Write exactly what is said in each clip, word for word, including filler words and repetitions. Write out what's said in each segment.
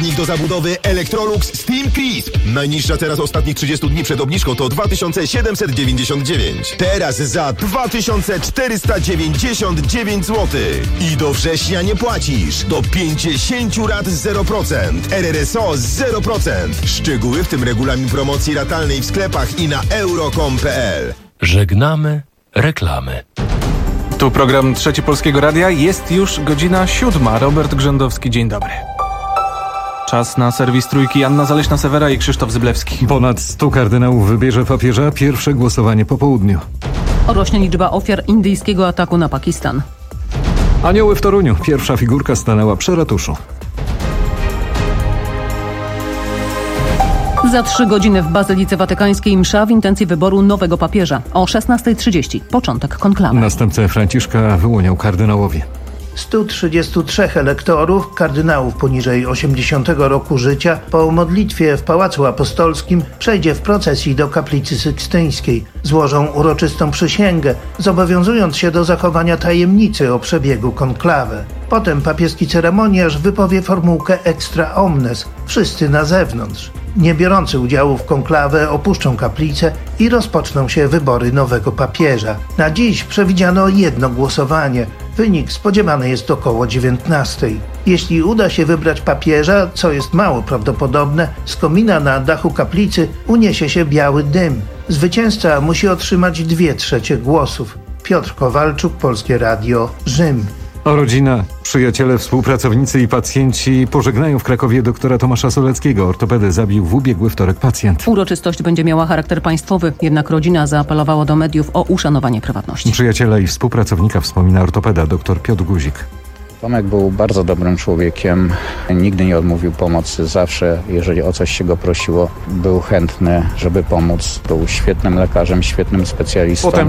Zbiornik do zabudowy Electrolux Steam Crisp. Najniższa teraz ostatnich trzydziestu dni przed obniżką to dwa tysiące siedemset dziewięćdziesiąt dziewięć. Teraz za dwa tysiące czterysta dziewięćdziesiąt dziewięć złotych. I do września nie płacisz. Do pięćdziesiąt rat zero procent. R R S O zero procent. Szczegóły, w tym regulamin promocji ratalnej w sklepach i na euro kropka com kropka p l. Żegnamy reklamy. Tu program Trzeci Polskiego Radia. Jest już godzina siódma. Robert Grzędowski, dzień dobry. Czas na serwis Trójki. Anna Zaleśna-Sewera i Krzysztof Zyblewski. Ponad stu kardynałów wybierze papieża. Pierwsze głosowanie po południu. Rośnie liczba ofiar indyjskiego ataku na Pakistan. Anioły w Toruniu. Pierwsza figurka stanęła przy ratuszu. Za trzy godziny w Bazylice Watykańskiej msza w intencji wyboru nowego papieża. O szesnasta trzydzieści początek konklawy. Następcę Franciszka wyłonią kardynałowie. stu trzydziestu trzech elektorów, kardynałów poniżej osiemdziesiątego roku życia, po modlitwie w Pałacu Apostolskim przejdzie w procesji do kaplicy sykstyńskiej. Złożą uroczystą przysięgę, zobowiązując się do zachowania tajemnicy o przebiegu konklawy. Potem papieski ceremoniarz wypowie formułkę extra omnes. Wszyscy na zewnątrz. Nie biorący udziału w konklawę opuszczą kaplicę i rozpoczną się wybory nowego papieża. Na dziś przewidziano jedno głosowanie. Wynik spodziewany jest około dziewiętnastej. Jeśli uda się wybrać papieża, co jest mało prawdopodobne, z komina na dachu kaplicy uniesie się biały dym. Zwycięzca musi otrzymać dwie trzecie głosów. Piotr Kowalczuk, Polskie Radio, Rzym. Rodzina, przyjaciele, współpracownicy i pacjenci pożegnają w Krakowie doktora Tomasza Soleckiego. Ortopedę zabił w ubiegły wtorek pacjent. Uroczystość będzie miała charakter państwowy, jednak rodzina zaapelowała do mediów o uszanowanie prywatności. Przyjaciela i współpracownika wspomina ortopeda dr Piotr Guzik. Tomek był bardzo dobrym człowiekiem, nigdy nie odmówił pomocy, zawsze, jeżeli o coś się go prosiło, był chętny, żeby pomóc. Był świetnym lekarzem, świetnym specjalistą. Potem...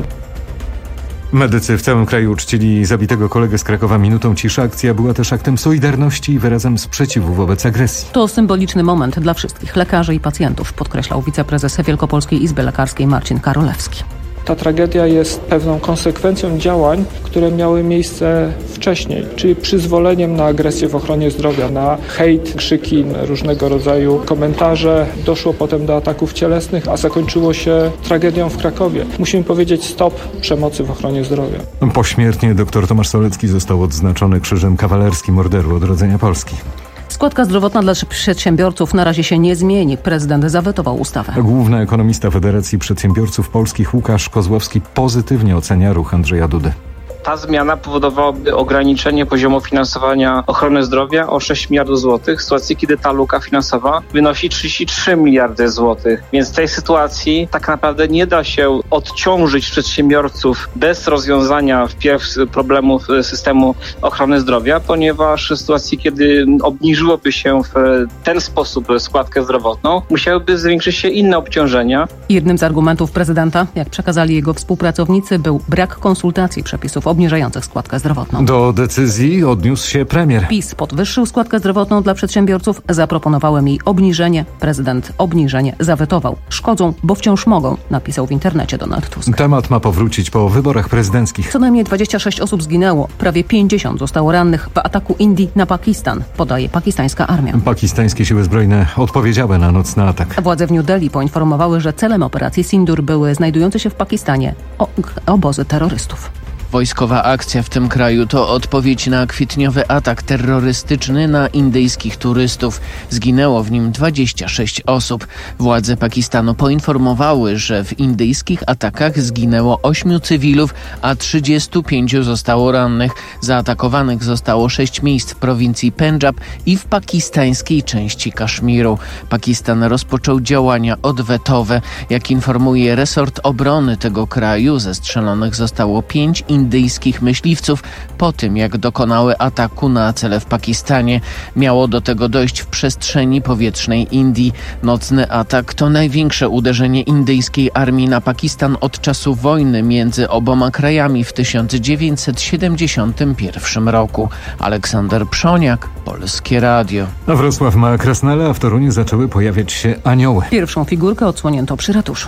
Medycy w całym kraju uczcili zabitego kolegę z Krakowa minutą ciszy. Akcja była też aktem solidarności i wyrazem sprzeciwu wobec agresji. To symboliczny moment dla wszystkich lekarzy i pacjentów, podkreślał wiceprezes Wielkopolskiej Izby Lekarskiej Marcin Karolewski. Ta tragedia jest pewną konsekwencją działań, które miały miejsce wcześniej, czyli przyzwoleniem na agresję w ochronie zdrowia, na hejt, krzyki, różnego rodzaju komentarze. Doszło potem do ataków cielesnych, a zakończyło się tragedią w Krakowie. Musimy powiedzieć stop przemocy w ochronie zdrowia. Pośmiertnie dr Tomasz Solecki został odznaczony Krzyżem Kawalerskim Orderu Odrodzenia Polski. Składka zdrowotna dla przedsiębiorców na razie się nie zmieni. Prezydent zawetował ustawę. Główny ekonomista Federacji Przedsiębiorców Polskich Łukasz Kozłowski pozytywnie ocenia ruch Andrzeja Dudy. Ta zmiana powodowałaby ograniczenie poziomu finansowania ochrony zdrowia o sześć miliardów złotych, w sytuacji, kiedy ta luka finansowa wynosi trzydzieści trzy miliardy złotych. Więc w tej sytuacji tak naprawdę nie da się odciążyć przedsiębiorców bez rozwiązania wpierw problemów systemu ochrony zdrowia, ponieważ w sytuacji, kiedy obniżyłoby się w ten sposób składkę zdrowotną, musiałyby zwiększyć się inne obciążenia. Jednym z argumentów prezydenta, jak przekazali jego współpracownicy, był brak konsultacji przepisów obniżających składkę zdrowotną. Do decyzji odniósł się premier. PiS podwyższył składkę zdrowotną dla przedsiębiorców, zaproponowałem jej obniżenie. Prezydent obniżenie zawetował. Szkodzą, bo wciąż mogą, napisał w internecie Donald Tusk. Temat ma powrócić po wyborach prezydenckich. Co najmniej dwadzieścia sześć osób zginęło, prawie pięćdziesiąt zostało rannych w ataku Indii na Pakistan, podaje pakistańska armia. Pakistańskie siły zbrojne odpowiedziały na nocny atak. Władze w New Delhi poinformowały, że celem operacji Sindur były znajdujące się w Pakistanie obozy terrorystów. Wojskowa akcja w tym kraju to odpowiedź na kwietniowy atak terrorystyczny na indyjskich turystów. Zginęło w nim dwadzieścia sześć osób. Władze Pakistanu poinformowały, że w indyjskich atakach zginęło ośmiu cywilów, a trzydziestu pięciu zostało rannych. Zaatakowanych zostało sześć miejsc w prowincji Pendżab i w pakistańskiej części Kaszmiru. Pakistan rozpoczął działania odwetowe. Jak informuje resort obrony tego kraju, zestrzelonych zostało pięć indyjskich indyjskich myśliwców po tym, jak dokonały ataku na cele w Pakistanie. Miało do tego dojść w przestrzeni powietrznej Indii. Nocny atak to największe uderzenie indyjskiej armii na Pakistan od czasu wojny między oboma krajami w tysiąc dziewięćset siedemdziesiątym pierwszym roku. Aleksander Przoniak, Polskie Radio. A Wrocław ma krasnale, a w Toruniu zaczęły pojawiać się anioły. Pierwszą figurkę odsłonięto przy ratuszu.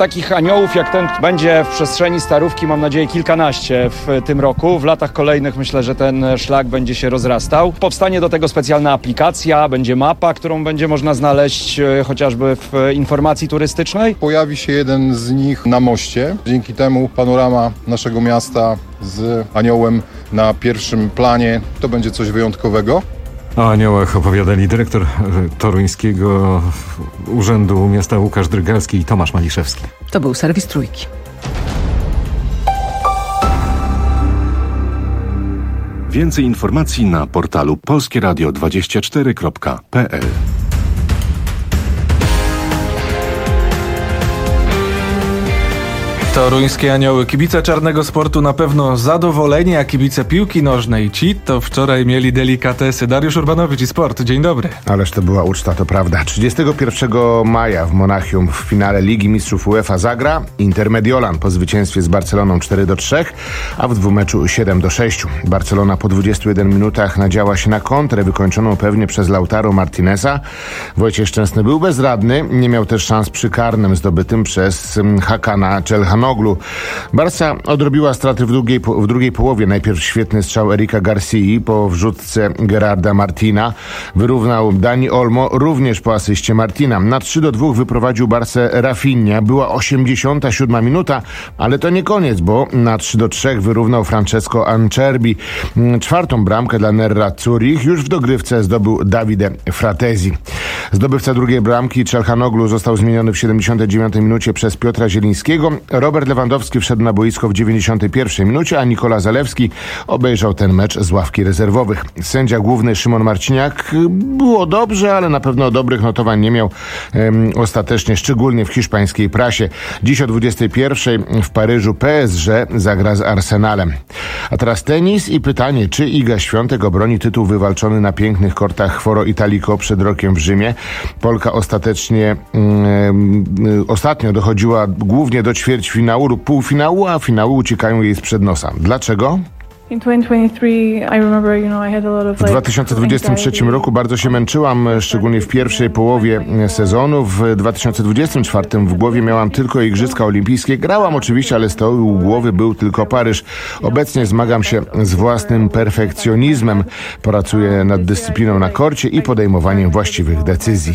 Takich aniołów jak ten będzie w przestrzeni Starówki, mam nadzieję, kilkanaście w tym roku. W latach kolejnych myślę, że ten szlak będzie się rozrastał. Powstanie do tego specjalna aplikacja, będzie mapa, którą będzie można znaleźć e, chociażby w e, informacji turystycznej. Pojawi się jeden z nich na moście. Dzięki temu panorama naszego miasta z aniołem na pierwszym planie to będzie coś wyjątkowego. O aniołach opowiadali dyrektor toruńskiego Urzędu Miasta Łukasz Drygalski i Tomasz Maliszewski. To był serwis Trójki. Więcej informacji na portalu polskie radio dwadzieścia cztery kropka p l. Toruńskie anioły. Kibice czarnego sportu na pewno zadowoleni, a kibice piłki nożnej ci to wczoraj mieli delikatesy. Dariusz Urbanowicz i Sport. Dzień dobry. Ależ to była uczta, to prawda. trzydziestego pierwszego maja w Monachium w finale Ligi Mistrzów UEFA zagra Inter Mediolan po zwycięstwie z Barceloną cztery do trzech, a w dwumeczu siedem do sześciu. Barcelona po dwudziestu jeden minutach nadziała się na kontrę wykończoną pewnie przez Lautaro Martineza. Wojciech Szczęsny był bezradny, nie miał też szans przy karnym zdobytym przez Hakana Çalhanoğlu. Barca odrobiła straty w drugiej, w drugiej połowie. Najpierw świetny strzał Erika Garcii po wrzutce Gerarda Martina. Wyrównał Dani Olmo również po asyście Martina. Na trzy do dwóch wyprowadził Barcę Rafinha. Była osiemdziesiąta siódma minuta, ale to nie koniec, bo na trzy do trzech wyrównał Francesco Ancerbi. Czwartą bramkę dla Nerazzurich już w dogrywce zdobył Davide Fratesi. Zdobywca drugiej bramki Çalhanoğlu został zmieniony w siedemdziesiątej dziewiątej minucie przez Piotra Zielińskiego. Robert Lewandowski wszedł na boisko w dziewięćdziesiątej pierwszej minucie, a Nikola Zalewski obejrzał ten mecz z ławki rezerwowych. Sędzia główny Szymon Marciniak było dobrze, ale na pewno dobrych notowań nie miał um, ostatecznie, szczególnie w hiszpańskiej prasie. Dziś o dwudziestej pierwszej w Paryżu P S G zagra z Arsenalem. A teraz tenis i pytanie, czy Iga Świątek obroni tytuł wywalczony na pięknych kortach Foro Italico przed rokiem w Rzymie. Polka ostatecznie um, ostatnio dochodziła głównie do ćwierćfinału lub półfinału, a finały uciekają jej sprzed nosa. Dlaczego? W dwa tysiące dwudziestym trzecim roku bardzo się męczyłam, szczególnie w pierwszej połowie sezonu. W dwa tysiące dwudziestym czwartym w głowie miałam tylko Igrzyska Olimpijskie. Grałam oczywiście, ale z tyłu głowy był tylko Paryż. Obecnie zmagam się z własnym perfekcjonizmem. Pracuję nad dyscypliną na korcie i podejmowaniem właściwych decyzji.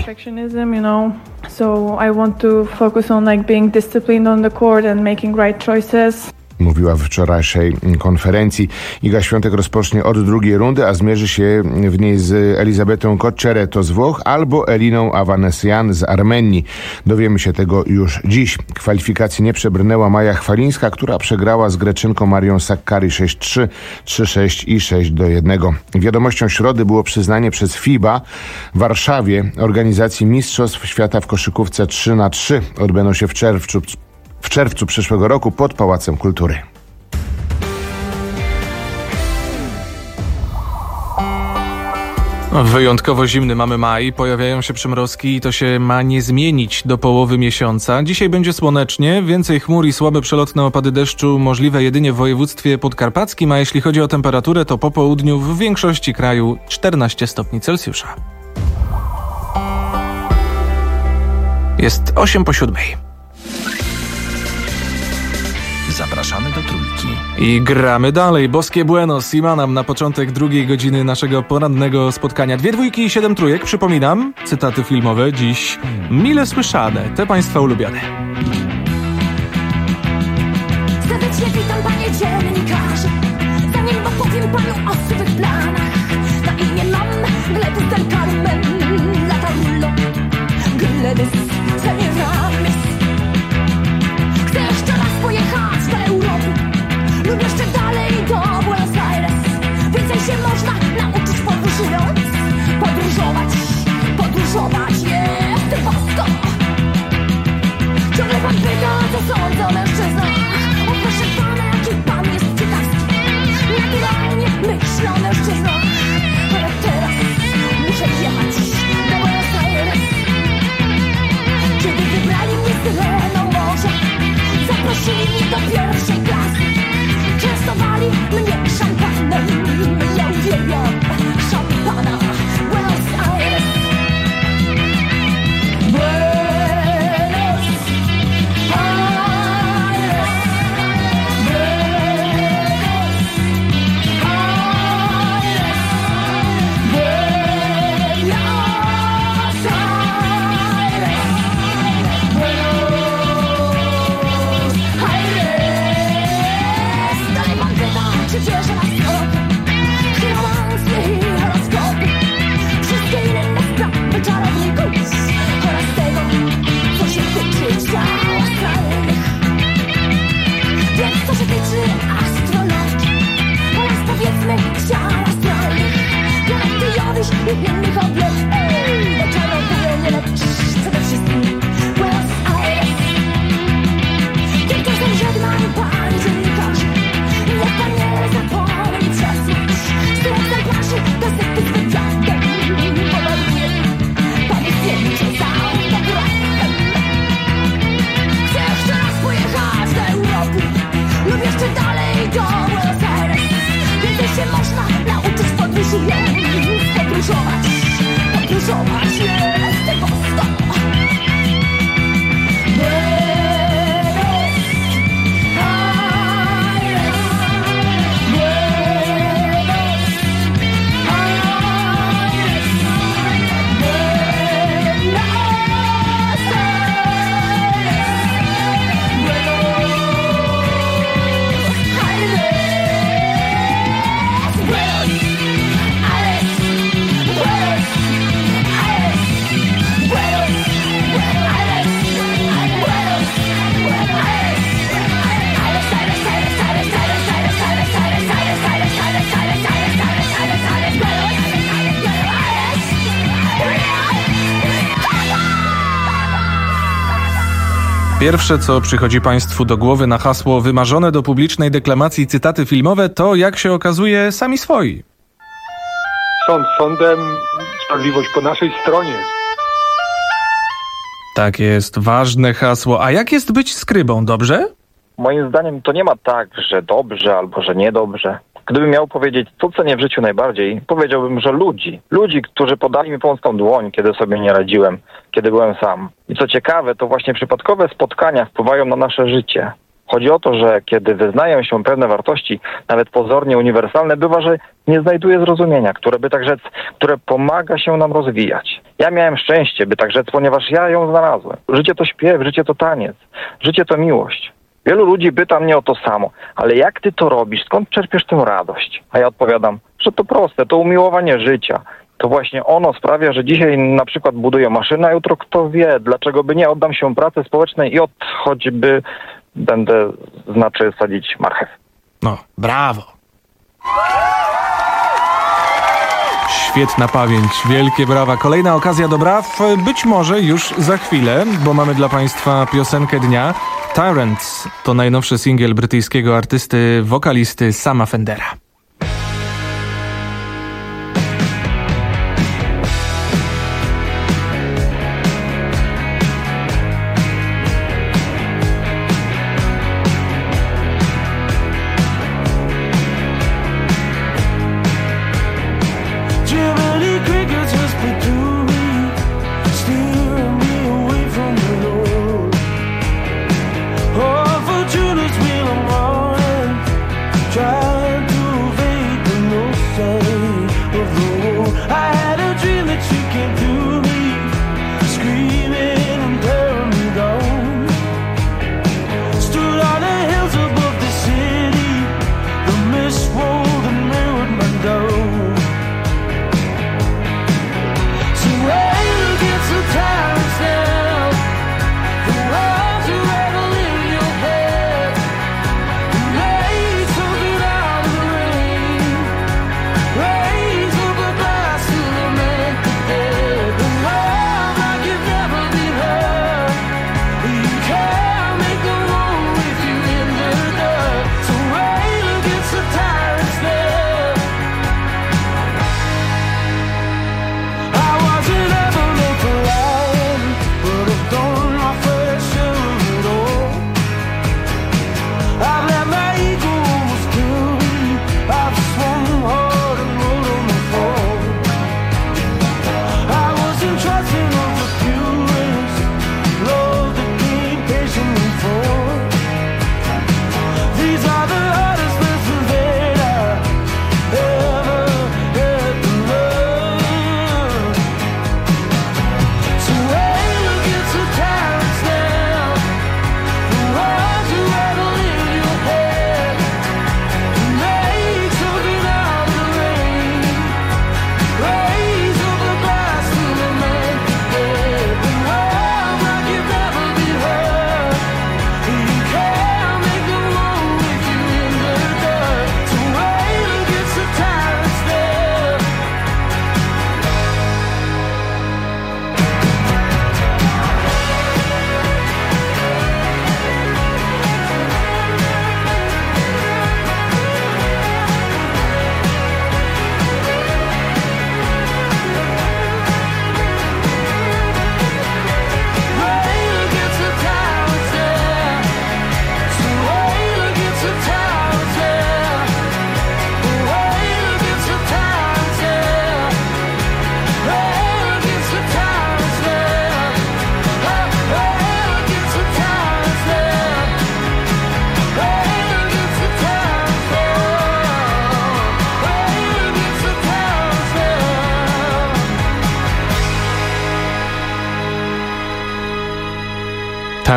So I want to focus on like being disciplined on the court and making right choices. Mówiła w wczorajszej konferencji. Iga Świątek rozpocznie od drugiej rundy, a zmierzy się w niej z Elizabetą Cocceretto z Włoch albo Eliną Avanesian z Armenii. Dowiemy się tego już dziś. Kwalifikacji nie przebrnęła Maja Chwalińska, która przegrała z Greczynką Marią Sakkari sześć trzy, trzy sześć i sześć do jednego. Wiadomością środy było przyznanie przez FIBA w Warszawie organizacji Mistrzostw Świata w koszykówce trzy na trzy. Odbędą się w czerwcu w czerwcu przyszłego roku pod Pałacem Kultury. Wyjątkowo zimny mamy maj, pojawiają się przymrozki i to się ma nie zmienić do połowy miesiąca. Dzisiaj będzie słonecznie, więcej chmur i słabe przelotne opady deszczu możliwe jedynie w województwie podkarpackim, a jeśli chodzi o temperaturę, to po południu w większości kraju czternaście stopni Celsjusza. Jest osiem po siódmej. Zapraszamy do Trójki. I gramy dalej. Boskie Bueno, Simanam na początek drugiej godziny naszego porannego spotkania. Dwie dwójki i siedem trójek. Przypominam, cytaty filmowe dziś mile słyszane, te państwa ulubione. Serdecznie witam, panie dziennikarze. Zanim opowiem panu o swych planach, na imię mam Gledys del Carmen, Latarullo, Gledys Semiramis. Chcę jeszcze raz pojechać do Europy lub jeszcze dalej do Buenos Aires. Więcej się można nauczyć podróżując, podróżować, podróżować jest bosko. Ciągle pan pyta, co sądzę o mężczyznach. O proszę pana, jaki pan jest ciekawski. Naturalnie myślę o mężczyznach, ale teraz muszę jechać do Buenos Aires. Kiedy wybrali mnie z Tyleną morza, zaprosili mnie do pierwszej klasy. Częstowali mnie czują podróżować, podróżować jest tego sto. Pierwsze, co przychodzi Państwu do głowy na hasło wymarzone do publicznej deklamacji cytaty filmowe, to, jak się okazuje, sami swoi. Sąd sądem, sprawiedliwość po naszej stronie. Tak jest, ważne hasło. A jak jest być skrybą, dobrze? Moim zdaniem to nie ma tak, że dobrze albo że niedobrze. Gdybym miał powiedzieć, co cenię w życiu najbardziej, powiedziałbym, że ludzi. Ludzi, którzy podali mi pomocną dłoń, kiedy sobie nie radziłem, kiedy byłem sam. I co ciekawe, to właśnie przypadkowe spotkania wpływają na nasze życie. Chodzi o to, że kiedy wyznają się pewne wartości, nawet pozornie uniwersalne, bywa, że nie znajduje zrozumienia, które by tak rzec, które pomaga się nam rozwijać. Ja miałem szczęście, by tak rzec, ponieważ ja ją znalazłem. Życie to śpiew, życie to taniec, życie to miłość. Wielu ludzi pyta mnie o to samo, ale jak ty to robisz, skąd czerpiesz tę radość? A ja odpowiadam, że to proste, to umiłowanie życia. To właśnie ono sprawia, że dzisiaj na przykład buduję maszynę, a jutro kto wie, dlaczego by nie oddam się pracy społecznej i od choćby będę, znaczy, sadzić marchew. No, brawo. Świetna pamięć, wielkie brawa. Kolejna okazja do braw, być może już za chwilę, bo mamy dla Państwa piosenkę dnia. Tyrants to najnowszy singiel brytyjskiego artysty, wokalisty Sama Fendera. Try to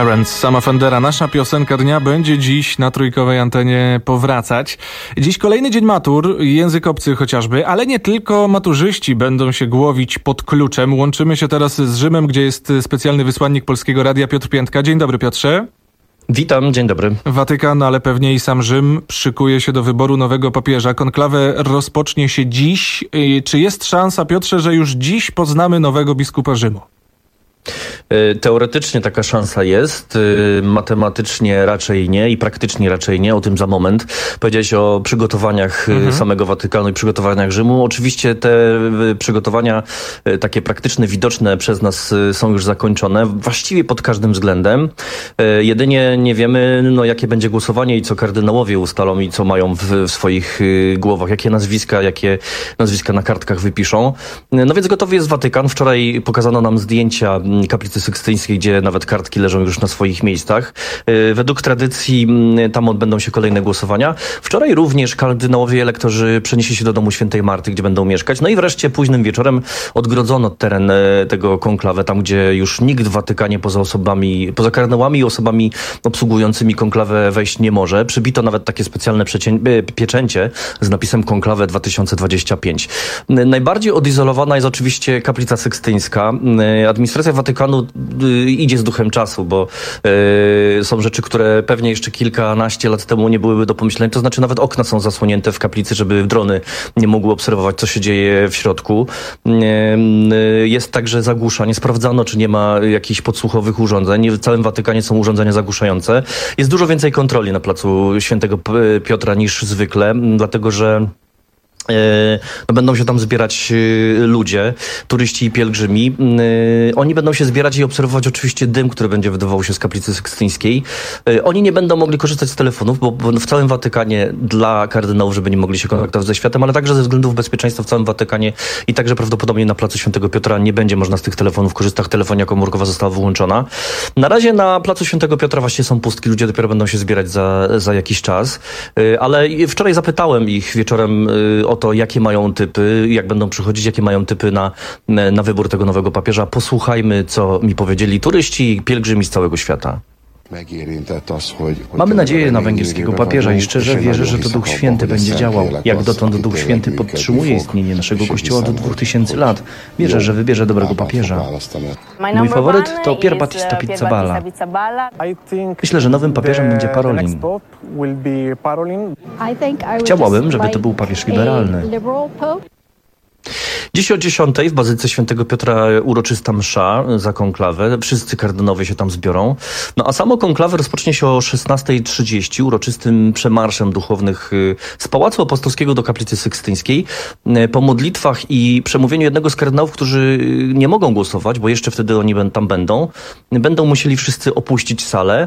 Parents, Sama Fendera. Nasza piosenka dnia będzie dziś na trójkowej antenie powracać. Dziś kolejny dzień matur, język obcy chociażby, ale nie tylko maturzyści będą się głowić pod kluczem. Łączymy się teraz z Rzymem, gdzie jest specjalny wysłannik Polskiego Radia Piotr Piętka. Dzień dobry, Piotrze. Witam, dzień dobry. Watykan, ale pewnie i sam Rzym szykuje się do wyboru nowego papieża. Konklawę rozpocznie się dziś. Czy jest szansa, Piotrze, że już dziś poznamy nowego biskupa Rzymu? Teoretycznie taka szansa jest, matematycznie raczej nie i praktycznie raczej nie, o tym za moment. Powiedziałeś o przygotowaniach mhm. samego Watykanu i przygotowaniach Rzymu. Oczywiście te przygotowania takie praktyczne, widoczne przez nas są już zakończone, właściwie pod każdym względem. Jedynie nie wiemy, no, jakie będzie głosowanie i co kardynałowie ustalą i co mają w, w swoich głowach, jakie nazwiska, jakie nazwiska na kartkach wypiszą. No więc gotowy jest Watykan. Wczoraj pokazano nam zdjęcia kaplicy sykstyńskiej, gdzie nawet kartki leżą już na swoich miejscach. Według tradycji tam odbędą się kolejne głosowania. Wczoraj również kardynałowie elektorzy przenieśli się do domu świętej Marty, gdzie będą mieszkać. No i wreszcie późnym wieczorem odgrodzono teren tego konklawę, tam gdzie już nikt w Watykanie poza osobami, poza kardynałami i osobami obsługującymi konklawę wejść nie może. Przybito nawet takie specjalne pieczęcie z napisem Konklawę dwa tysiące dwadzieścia pięć. Najbardziej odizolowana jest oczywiście kaplica sykstyńska. Administracja Watykanu idzie z duchem czasu, bo y, są rzeczy, które pewnie jeszcze kilkanaście lat temu nie byłyby do pomyślenia. To znaczy nawet okna są zasłonięte w kaplicy, żeby drony nie mogły obserwować, co się dzieje w środku. Y, y, jest także zagłusza. Nie sprawdzano, czy nie ma jakichś podsłuchowych urządzeń. W całym Watykanie są urządzenia zagłuszające. Jest dużo więcej kontroli na placu Świętego Piotra niż zwykle, dlatego że No, będą się tam zbierać ludzie, turyści i pielgrzymi. Oni będą się zbierać i obserwować oczywiście dym, który będzie wydobywał się z kaplicy sykstyńskiej. Oni nie będą mogli korzystać z telefonów, bo w całym Watykanie dla kardynałów, żeby nie mogli się kontaktować ze światem, ale także ze względów bezpieczeństwa w całym Watykanie i także prawdopodobnie na placu Świętego Piotra nie będzie można z tych telefonów korzystać. Telefonia komórkowa została wyłączona. Na razie na placu Świętego Piotra właśnie są pustki. Ludzie dopiero będą się zbierać za, za jakiś czas. Ale wczoraj zapytałem ich wieczorem o to, jakie mają typy, jak będą przychodzić, jakie mają typy na, na wybór tego nowego papieża. Posłuchajmy, co mi powiedzieli turyści i pielgrzymi z całego świata. Mamy nadzieję na węgierskiego papieża i szczerze wierzę, że to Duch Święty będzie działał. Jak dotąd Duch Święty podtrzymuje istnienie naszego Kościoła do dwóch tysięcy lat. Wierzę, że wybierze dobrego papieża. Mój faworyt to Pier Battista Pizzaballa. Myślę, że nowym papieżem będzie Parolin. Chciałabym, żeby to był papież liberalny. Dziś o dziesiątej w Bazylice Świętego Piotra uroczysta msza za konklawę. Wszyscy kardynałowie się tam zbiorą. No a samo konklawę rozpocznie się o szesnastej trzydzieści uroczystym przemarszem duchownych z Pałacu Apostolskiego do kaplicy sykstyńskiej. Po modlitwach i przemówieniu jednego z kardynałów, którzy nie mogą głosować, bo jeszcze wtedy oni tam będą, będą musieli wszyscy opuścić salę.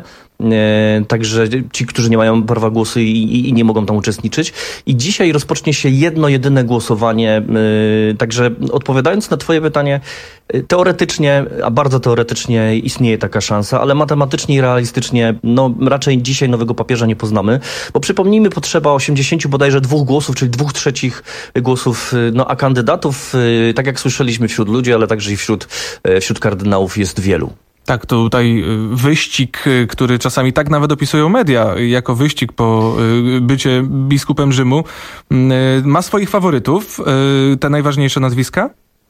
Także ci, którzy nie mają prawa głosu i, i, i nie mogą tam uczestniczyć. I dzisiaj rozpocznie się jedno, jedyne głosowanie. Także odpowiadając na twoje pytanie, teoretycznie, a bardzo teoretycznie istnieje taka szansa, ale matematycznie i realistycznie, no raczej dzisiaj nowego papieża nie poznamy, bo przypomnijmy, potrzeba osiemdziesięciu bodajże dwóch głosów, czyli dwóch trzecich głosów, no a kandydatów, tak jak słyszeliśmy, wśród ludzi, ale także i wśród, wśród kardynałów jest wielu. Tak, tutaj wyścig, który czasami tak nawet opisują media, jako wyścig po bycie biskupem Rzymu, ma swoich faworytów. Te najważniejsze nazwiska?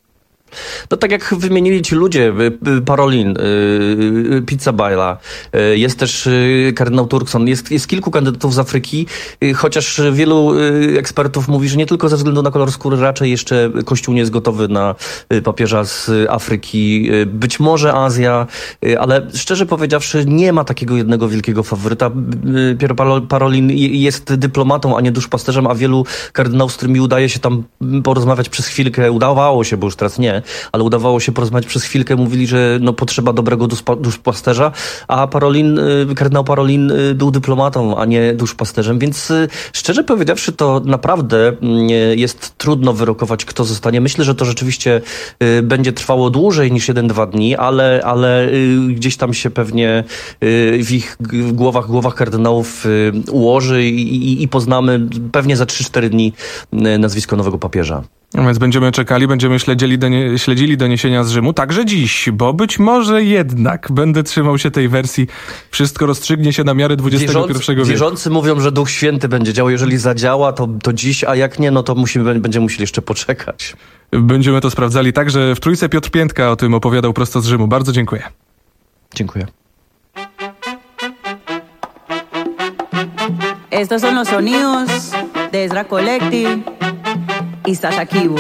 No tak jak wymienili ci ludzie, Parolin, Pizzaballa, jest też kardynał Turkson, jest, jest kilku kandydatów z Afryki, chociaż wielu ekspertów mówi, że nie tylko ze względu na kolor skóry, raczej jeszcze Kościół nie jest gotowy na papieża z Afryki, być może Azja, ale szczerze powiedziawszy nie ma takiego jednego wielkiego faworyta. Pier Parolin jest dyplomatą, a nie duszpasterzem, a wielu kardynałów, z którymi udaje się tam porozmawiać przez chwilkę, udawało się, bo już teraz nie, ale udawało się porozmawiać przez chwilkę, mówili, że no potrzeba dobrego duszpasterza, a Parolin, kardynał Parolin był dyplomatą, a nie duszpasterzem, więc szczerze powiedziawszy to naprawdę jest trudno wyrokować, kto zostanie. Myślę, że to rzeczywiście będzie trwało dłużej niż jeden, dwa dni, ale, ale gdzieś tam się pewnie w ich głowach, głowach kardynałów ułoży i, i, i poznamy pewnie za trzy cztery dni nazwisko nowego papieża. Więc będziemy czekali, będziemy śledzili, donie, śledzili doniesienia z Rzymu, także dziś, bo być może jednak będę trzymał się tej wersji. Wszystko rozstrzygnie się na miarę dwudziestego pierwszego wieku. Wierzący mówią, że Duch Święty będzie działał. Jeżeli zadziała, to, to dziś, a jak nie, no to musimy, będziemy musieli jeszcze poczekać. Będziemy to sprawdzali. Także w Trójce Piotr Piętka o tym opowiadał prosto z Rzymu. Bardzo dziękuję. Dziękuję. Estos son los sonidos de Ezra Collective y Sasha Kibu.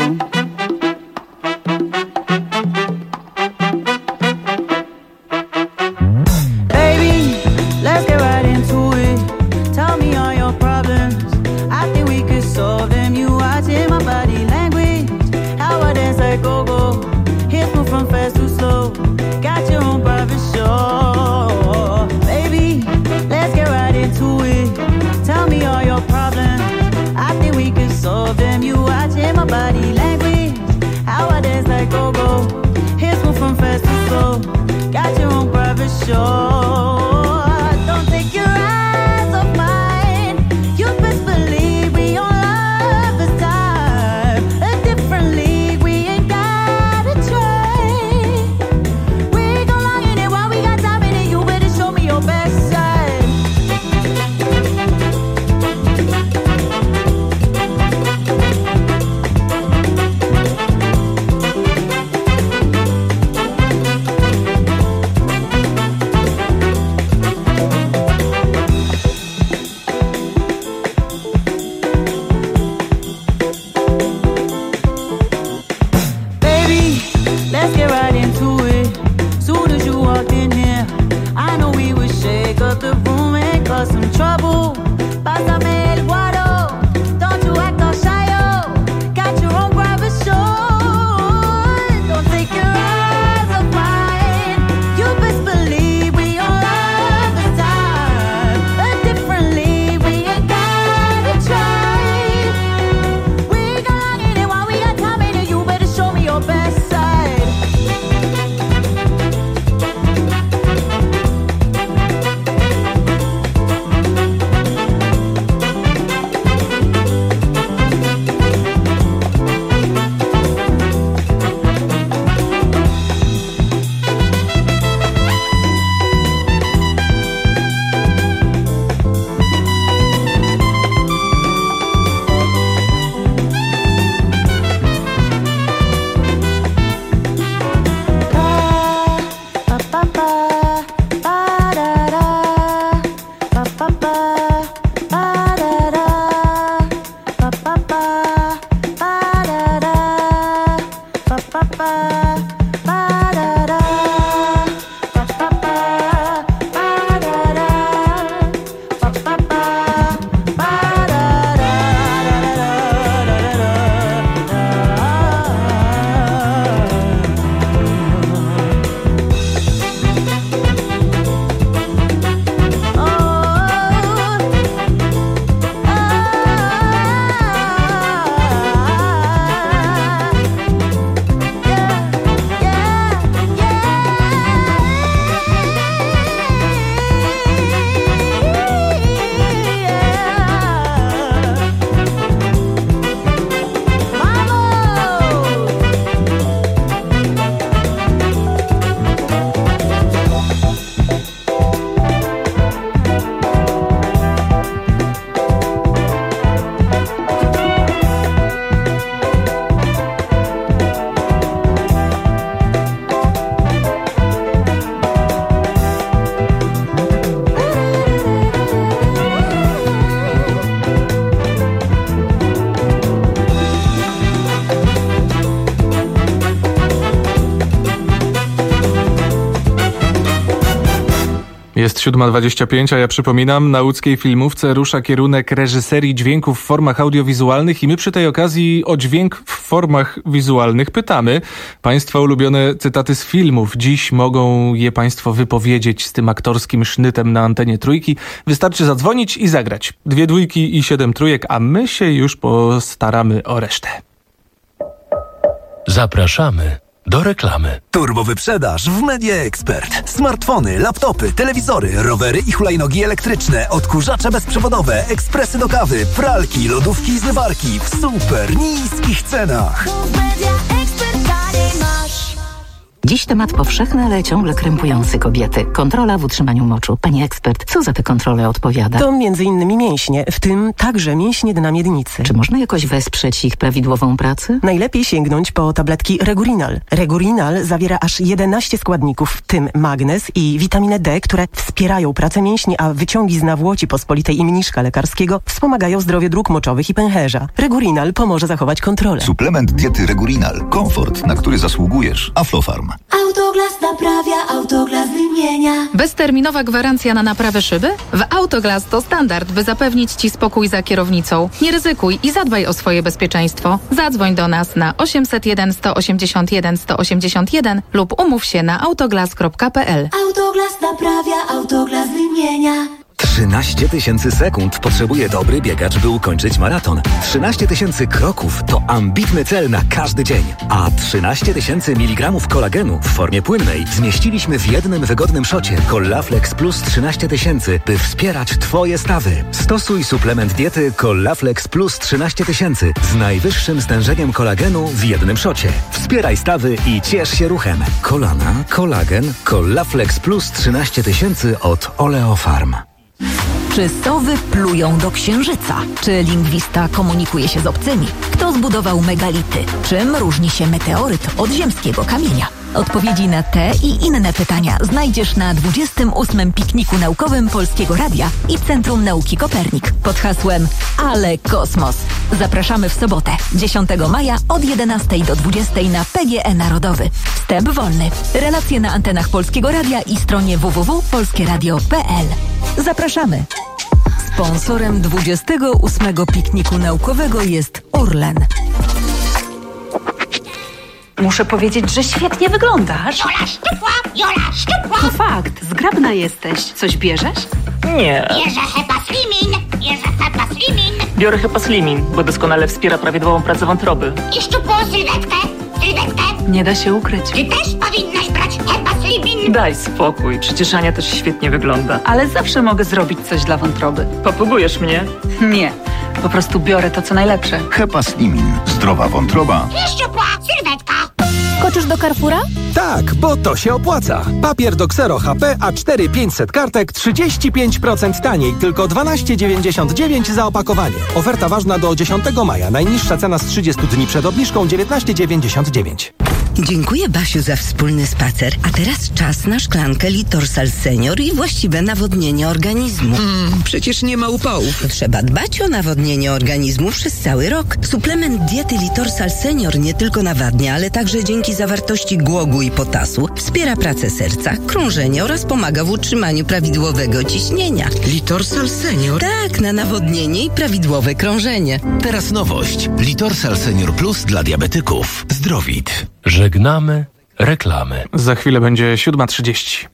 Baby, let's get right into it. Tell me all your problems. I think we could solve them. You watching my body language. How I dance like go-go. Hips move from fast to slow. Got your own private show. Baby, let's get right into it. Tell me all your problems. I think we could solve them. You watching my body language. How I dance like go-go. Hips move from fast to slow. Got your own private show. Don't take your eyes off mine. You best believe we on love this time. A different league, we ain't gotta try. We gon' long in it while we got time in it. You better show me your best side. Baby, let's get right into it. Soon as you walked in here, I know we would shake up the room and cause some trouble. Pásame el guaro, don't you act all shy, oh. Got your own private show. Don't take your eyes off mine. You best believe we on love this time. A different league, we ain't gotta try. We gon' long in it while we got time in it. You better show me your best side. Jest siódma dwadzieścia pięć, a ja przypominam, na łódzkiej filmówce rusza kierunek reżyserii dźwięków w formach audiowizualnych i my przy tej okazji o dźwięk w formach wizualnych pytamy. Państwa ulubione cytaty z filmów. Dziś mogą je Państwo wypowiedzieć z tym aktorskim sznytem na antenie Trójki. Wystarczy zadzwonić i zagrać. Dwie dwójki i siedem trójek, a my się już postaramy o resztę. Zapraszamy do reklamy. Turbo wyprzedaż w Media Expert. Smartfony, laptopy, telewizory, rowery i hulajnogi elektryczne, odkurzacze bezprzewodowe, ekspresy do kawy, pralki, lodówki i zmywarki w super niskich cenach. Dziś temat powszechny, ale ciągle krępujący kobiety. Kontrola w utrzymaniu moczu. Pani ekspert, co za tę kontrolę odpowiada? To między innymi mięśnie, w tym także mięśnie dna miednicy. Czy można jakoś wesprzeć ich prawidłową pracę? Najlepiej sięgnąć po tabletki Regurinal. Regurinal zawiera aż jedenaście składników, w tym magnez i witaminę D, które wspierają pracę mięśni, a wyciągi z nawłoci pospolitej i mniszka lekarskiego wspomagają zdrowie dróg moczowych i pęcherza. Regurinal pomoże zachować kontrolę. Suplement diety Regurinal. Komfort, na który zasługujesz. Aflofarm. Autoglas naprawia, Autoglas wymienia. Bezterminowa gwarancja na naprawę szyby? W Autoglas to standard, by zapewnić Ci spokój za kierownicą. Nie ryzykuj i zadbaj o swoje bezpieczeństwo. Zadzwoń do nas na osiemset jeden, sto osiemdziesiąt jeden, sto osiemdziesiąt jeden lub umów się na autoglas kropka p l. Autoglas naprawia, Autoglas wymienia. trzynaście tysięcy sekund potrzebuje dobry biegacz, by ukończyć maraton. trzynaście tysięcy kroków to ambitny cel na każdy dzień. A trzynaście tysięcy miligramów kolagenu w formie płynnej zmieściliśmy w jednym wygodnym szocie Collaflex Plus trzynaście tysięcy, by wspierać Twoje stawy. Stosuj suplement diety Collaflex Plus trzynaście tysięcy z najwyższym stężeniem kolagenu w jednym szocie. Wspieraj stawy i ciesz się ruchem. Kolana, kolagen, Collaflex Plus trzynaście tysięcy od Oleofarm. Czy sowy plują do księżyca? Czy lingwista komunikuje się z obcymi? Kto zbudował megality? Czym różni się meteoryt od ziemskiego kamienia? Odpowiedzi na te i inne pytania znajdziesz na dwudziestym ósmym pikniku naukowym Polskiego Radia i Centrum Nauki Kopernik pod hasłem Ale Kosmos. Zapraszamy w sobotę, dziesiątego maja od jedenastej do dwudziestej na P G E Narodowy. Wstęp wolny. Relacje na antenach Polskiego Radia i stronie w w w kropka polskie radio kropka p l. Zapraszamy. Sponsorem dwudziestego ósmego pikniku naukowego jest Orlen. Muszę powiedzieć, że świetnie wyglądasz. Jola szczupła, Jola szczupła. To fakt, zgrabna jesteś. Coś bierzesz? Nie. Bierze Hepaslimin, bierze Hepaslimin. Biorę Hepaslimin, bo doskonale wspiera prawidłową pracę wątroby. I szczupłą sylwetkę, sylwetkę. Nie da się ukryć. Ty też powinnaś brać Hepaslimin. Daj spokój, przecież Ania też świetnie wygląda. Ale zawsze mogę zrobić coś dla wątroby. Popróbujesz mnie? Nie, po prostu biorę to, co najlepsze. Hepaslimin. Zdrowa wątroba. I szczupła sylwetka. Skoczysz do Carrefoura? Tak, bo to się opłaca. Papier do Xero H P A cztery pięćset kartek trzydzieści pięć procent taniej, tylko dwanaście dziewięćdziesiąt dziewięć za opakowanie. Oferta ważna do dziesiątego maja. Najniższa cena z trzydziestu dni przed obniżką dziewiętnaście dziewięćdziesiąt dziewięć. Dziękuję, Basiu, za wspólny spacer. A teraz czas na szklankę Litorsal Senior i właściwe nawodnienie organizmu. Mm, przecież nie ma upałów. Trzeba dbać o nawodnienie organizmu przez cały rok. Suplement diety Litorsal Senior nie tylko nawadnia, ale także dzięki zawartości głogu i potasu wspiera pracę serca, krążenie oraz pomaga w utrzymaniu prawidłowego ciśnienia. Litorsal Senior? Tak, na nawodnienie i prawidłowe krążenie. Teraz nowość. Litorsal Senior Plus dla diabetyków. Zdrowit. Żegnamy reklamy. Za chwilę będzie siódma trzydzieści.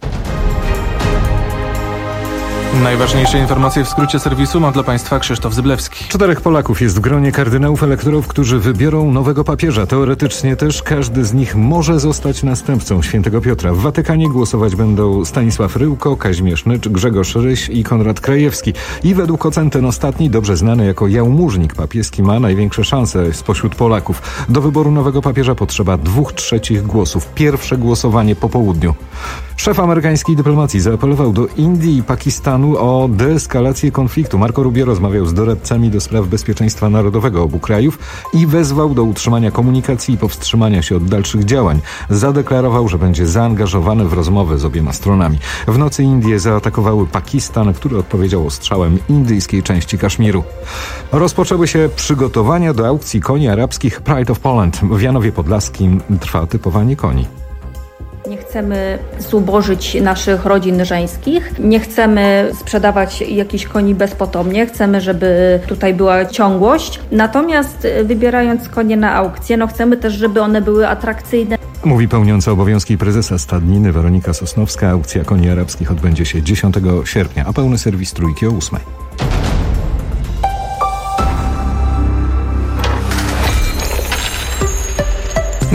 Najważniejsze informacje w skrócie serwisu ma dla Państwa Krzysztof Zyblewski. Czterech Polaków jest w gronie kardynałów elektorów, którzy wybiorą nowego papieża. Teoretycznie też każdy z nich może zostać następcą świętego Piotra. W Watykanie głosować będą Stanisław Ryłko, Kazimierz Nycz, Grzegorz Ryś i Konrad Krajewski. I według ocen ten ostatni, dobrze znany jako jałmużnik papieski, ma największe szanse spośród Polaków. Do wyboru nowego papieża potrzeba dwóch trzecich głosów. Pierwsze głosowanie po południu. Szef amerykańskiej dyplomacji zaapelował do Indii i Pakistanu o deeskalację konfliktu. Marco Rubio rozmawiał z doradcami do spraw bezpieczeństwa narodowego obu krajów i wezwał do utrzymania komunikacji i powstrzymania się od dalszych działań. Zadeklarował, że będzie zaangażowany w rozmowy z obiema stronami. W nocy Indie zaatakowały Pakistan, który odpowiedział ostrzałem indyjskiej części Kaszmiru. Rozpoczęły się przygotowania do aukcji koni arabskich Pride of Poland. W Janowie Podlaskim trwa typowanie koni. Nie chcemy zubożyć naszych rodzin żeńskich, nie chcemy sprzedawać jakichś koni bezpotomnie, chcemy, żeby tutaj była ciągłość. Natomiast wybierając konie na aukcję, no chcemy też, żeby one były atrakcyjne. Mówi pełniąca obowiązki prezesa Stadniny Weronika Sosnowska. Aukcja koni arabskich odbędzie się dziesiątego sierpnia, a pełny serwis Trójki o ósmej.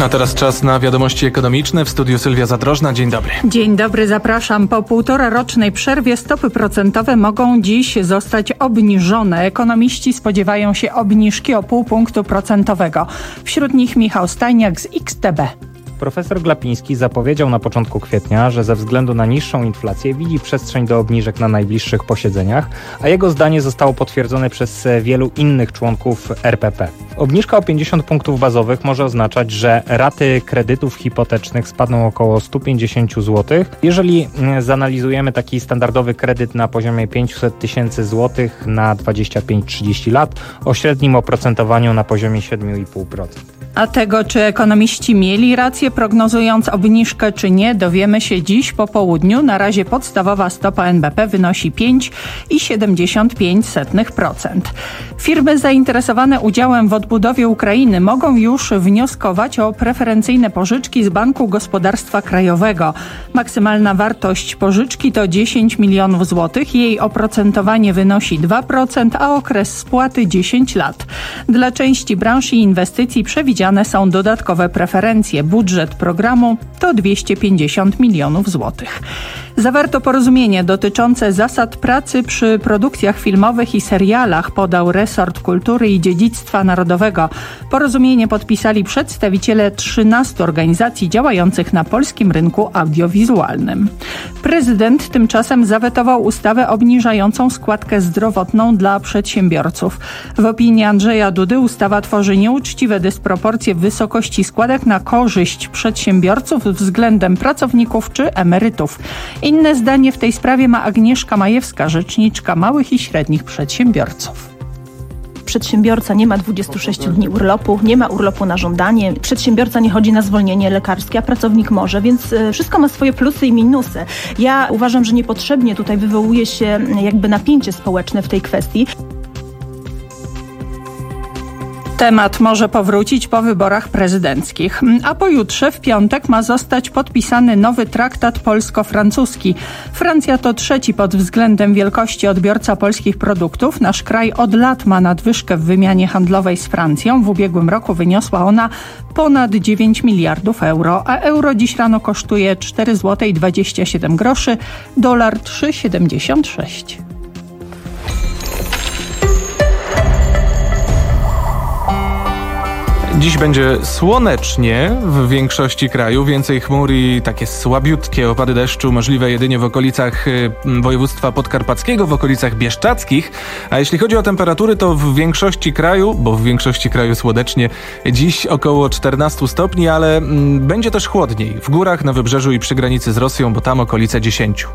A teraz czas na wiadomości ekonomiczne. W studiu Sylwia Zadrożna. Dzień dobry. Dzień dobry, zapraszam. Po półtora rocznej przerwie stopy procentowe mogą dziś zostać obniżone. Ekonomiści spodziewają się obniżki o pół punktu procentowego. Wśród nich Michał Stajniak z X T B. Profesor Glapiński zapowiedział na początku kwietnia, że ze względu na niższą inflację widzi przestrzeń do obniżek na najbliższych posiedzeniach, a jego zdanie zostało potwierdzone przez wielu innych członków R P P. Obniżka o pięćdziesiąt punktów bazowych może oznaczać, że raty kredytów hipotecznych spadną około sto pięćdziesiąt złotych. Jeżeli zanalizujemy taki standardowy kredyt na poziomie pięćset tysięcy złotych na dwadzieścia pięć trzydzieści lat, o średnim oprocentowaniu na poziomie siedem i pół procent. A tego, czy ekonomiści mieli rację, prognozując obniżkę czy nie, dowiemy się dziś po południu. Na razie podstawowa stopa N B P wynosi pięć i siedemdziesiąt pięć procent. Firmy zainteresowane udziałem w odbudowie Ukrainy mogą już wnioskować o preferencyjne pożyczki z Banku Gospodarstwa Krajowego. Maksymalna wartość pożyczki to dziesięć milionów złotych. Jej oprocentowanie wynosi dwa procent, a okres spłaty dziesięć lat. Dla części branż i inwestycji przewidziane są dodatkowe preferencje. Budżet programu to dwieście pięćdziesiąt milionów złotych. Zawarto porozumienie dotyczące zasad pracy przy produkcjach filmowych i serialach, podał resort kultury i dziedzictwa narodowego. Porozumienie podpisali przedstawiciele trzynastu organizacji działających na polskim rynku audiowizualnym. Prezydent tymczasem zawetował ustawę obniżającą składkę zdrowotną dla przedsiębiorców. W opinii Andrzeja Dudy ustawa tworzy nieuczciwe dysproporcje w wysokości składek na korzyść przedsiębiorców względem pracowników czy emerytów. Inne zdanie w tej sprawie ma Agnieszka Majewska, rzeczniczka małych i średnich przedsiębiorców. Przedsiębiorca nie ma dwudziestu sześciu dni urlopu, nie ma urlopu na żądanie, przedsiębiorca nie chodzi na zwolnienie lekarskie, a pracownik może, więc wszystko ma swoje plusy i minusy. Ja uważam, że niepotrzebnie tutaj wywołuje się jakby napięcie społeczne w tej kwestii. Temat może powrócić po wyborach prezydenckich, a pojutrze w piątek ma zostać podpisany nowy traktat polsko-francuski. Francja to trzeci pod względem wielkości odbiorca polskich produktów. Nasz kraj od lat ma nadwyżkę w wymianie handlowej z Francją. W ubiegłym roku wyniosła ona ponad dziewięć miliardów euro, a euro dziś rano kosztuje cztery złote i dwadzieścia siedem groszy, dolar trzy siedemdziesiąt sześć. Dziś będzie słonecznie w większości kraju, więcej chmur i takie słabiutkie opady deszczu możliwe jedynie w okolicach województwa podkarpackiego, w okolicach bieszczadzkich. A jeśli chodzi o temperatury, to w większości kraju, bo w większości kraju słonecznie, dziś około czternaście stopni, ale mm, będzie też chłodniej. W górach, na wybrzeżu i przy granicy z Rosją, bo tam okolice dziesięć.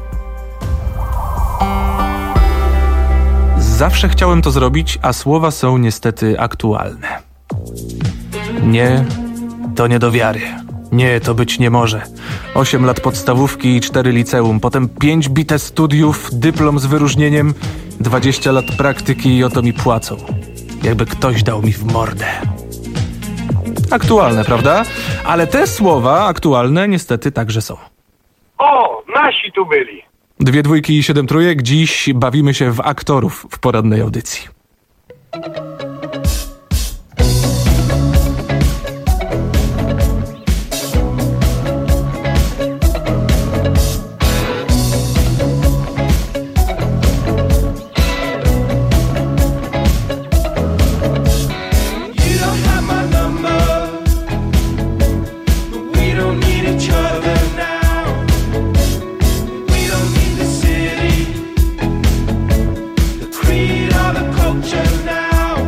Zawsze chciałem to zrobić, a słowa są niestety aktualne. Nie, to nie do wiary. Nie, to być nie może. Osiem lat podstawówki i cztery liceum, potem pięć bite studiów, dyplom z wyróżnieniem, dwadzieścia lat praktyki i oto mi płacą. Jakby ktoś dał mi w mordę. Aktualne, prawda? Ale te słowa aktualne niestety także są. O, nasi tu byli. Dwie dwójki i siedem trójek. Dziś bawimy się w aktorów w porannej audycji. Creed of the culture now.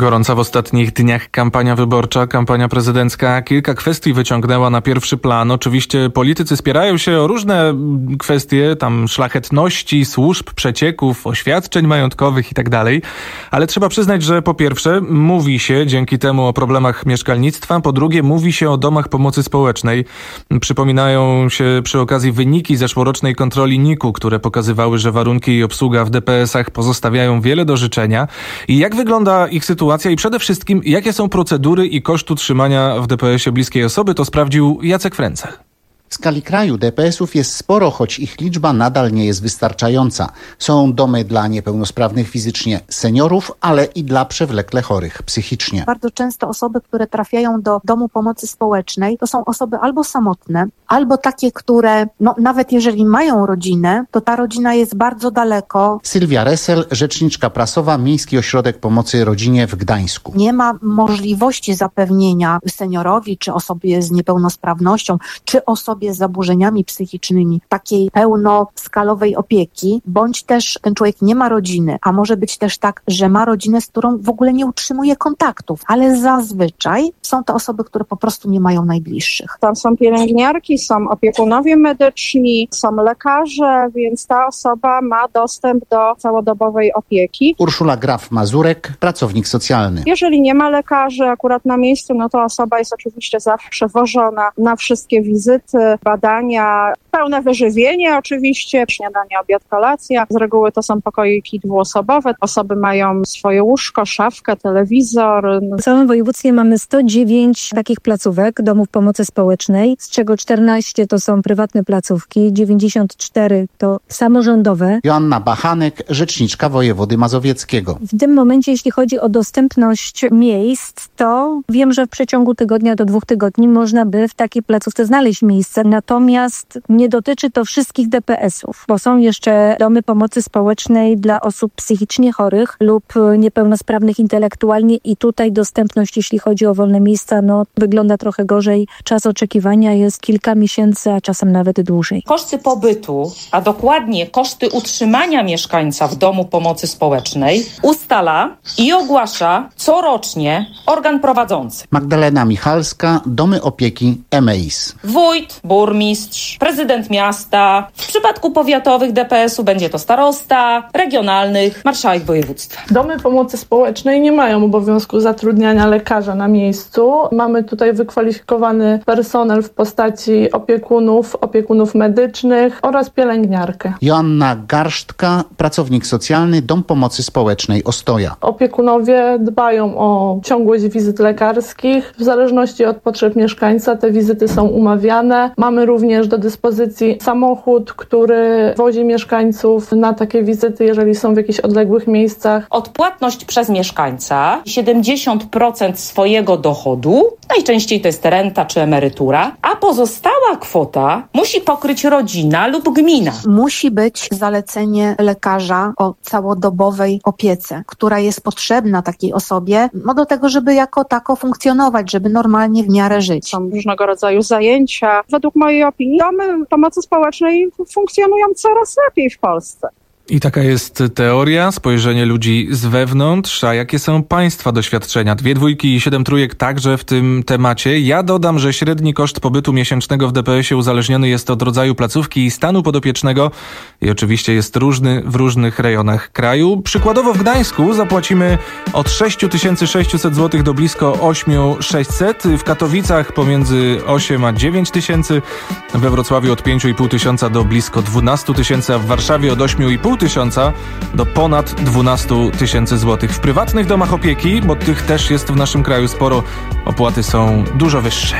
Gorąca w ostatnich dniach kampania wyborcza, kampania prezydencka kilka kwestii wyciągnęła na pierwszy plan. Oczywiście politycy spierają się o różne kwestie, tam szlachetności, służb, przecieków, oświadczeń majątkowych i tak dalej. Ale trzeba przyznać, że po pierwsze mówi się dzięki temu o problemach mieszkalnictwa, po drugie mówi się o domach pomocy społecznej. Przypominają się przy okazji wyniki zeszłorocznej kontroli N I K-u, które pokazywały, że warunki i obsługa w D P S-ach pozostawiają wiele do życzenia. I jak wygląda ich sytuacja i przede wszystkim jakie są procedury i koszt utrzymania w D P S-ie bliskiej osoby, to sprawdził Jacek Fręcel. W skali kraju D P S-ów jest sporo, choć ich liczba nadal nie jest wystarczająca. Są domy dla niepełnosprawnych fizycznie seniorów, ale i dla przewlekle chorych psychicznie. Bardzo często osoby, które trafiają do domu pomocy społecznej, to są osoby albo samotne, albo takie, które no, nawet jeżeli mają rodzinę, to ta rodzina jest bardzo daleko. Sylwia Resel, rzeczniczka prasowa Miejski Ośrodek Pomocy Rodzinie w Gdańsku. Nie ma możliwości zapewnienia seniorowi, czy osobie z niepełnosprawnością, czy osobie z zaburzeniami psychicznymi takiej pełnoskalowej opieki, bądź też ten człowiek nie ma rodziny, a może być też tak, że ma rodzinę, z którą w ogóle nie utrzymuje kontaktów, ale zazwyczaj są to osoby, które po prostu nie mają najbliższych. Tam są pielęgniarki, są opiekunowie medyczni, są lekarze, więc ta osoba ma dostęp do całodobowej opieki. Urszula Graf-Mazurek, pracownik socjalny. Jeżeli nie ma lekarzy akurat na miejscu, no to osoba jest oczywiście zawsze wożona na wszystkie wizyty, badania, pełne wyżywienie oczywiście, śniadanie, obiad, kolacja. Z reguły to są pokoiki dwuosobowe. Osoby mają swoje łóżko, szafkę, telewizor. W całym województwie mamy sto dziewięć takich placówek, domów pomocy społecznej, z czego czternaście to są prywatne placówki, dziewięćdziesiąt cztery to samorządowe. Joanna Bachanek, rzeczniczka wojewody mazowieckiego. W tym momencie, jeśli chodzi o dostępność miejsc, to wiem, że w przeciągu tygodnia do dwóch tygodni można by w takiej placówce znaleźć miejsce. Natomiast nie dotyczy to wszystkich D P S-ów, bo są jeszcze domy pomocy społecznej dla osób psychicznie chorych lub niepełnosprawnych intelektualnie i tutaj dostępność, jeśli chodzi o wolne miejsca, no wygląda trochę gorzej. Czas oczekiwania jest kilka miesięcy, a czasem nawet dłużej. Koszty pobytu, a dokładnie koszty utrzymania mieszkańca w domu pomocy społecznej ustala i ogłasza corocznie organ prowadzący. Magdalena Michalska, Domy Opieki E M E I S. Wójt, burmistrz, prezydent miasta. W przypadku powiatowych D P S-u będzie to starosta, regionalnych, marszałek województwa. Domy pomocy społecznej nie mają obowiązku zatrudniania lekarza na miejscu. Mamy tutaj wykwalifikowany personel w postaci opiekunów, opiekunów medycznych oraz pielęgniarkę. Joanna Garstka, pracownik socjalny, Dom Pomocy Społecznej Ostoja. Opiekunowie dbają o ciągłość wizyt lekarskich. W zależności od potrzeb mieszkańca te wizyty są umawiane. Mamy również do dyspozycji samochód, który wozi mieszkańców na takie wizyty, jeżeli są w jakichś odległych miejscach. Odpłatność przez mieszkańca siedemdziesiąt procent swojego dochodu, najczęściej to jest renta czy emerytura, a pozostała kwota musi pokryć rodzina lub gmina. Musi być zalecenie lekarza o całodobowej opiece, która jest potrzebna takiej osobie, no do tego, żeby jako tako funkcjonować, żeby normalnie w miarę żyć. Są różnego rodzaju zajęcia. Według mojej opinii domy pomocy społecznej funkcjonują coraz lepiej w Polsce. I taka jest teoria, spojrzenie ludzi z wewnątrz, a jakie są państwa doświadczenia? Dwie dwójki i siedem trójek także w tym temacie. Ja dodam, że średni koszt pobytu miesięcznego w D P S-ie uzależniony jest od rodzaju placówki i stanu podopiecznego i oczywiście jest różny w różnych rejonach kraju. Przykładowo w Gdańsku zapłacimy od sześć tysięcy sześćset złotych do blisko osiem tysięcy sześćset, w Katowicach pomiędzy osiem a dziewięć tysięcy, we Wrocławiu od pięć i pół tysiąca do blisko dwanaście tysięcy, a w Warszawie od osiem i pół tysiąca do ponad dwanaście tysięcy złotych. W prywatnych domach opieki, bo tych też jest w naszym kraju sporo, opłaty są dużo wyższe.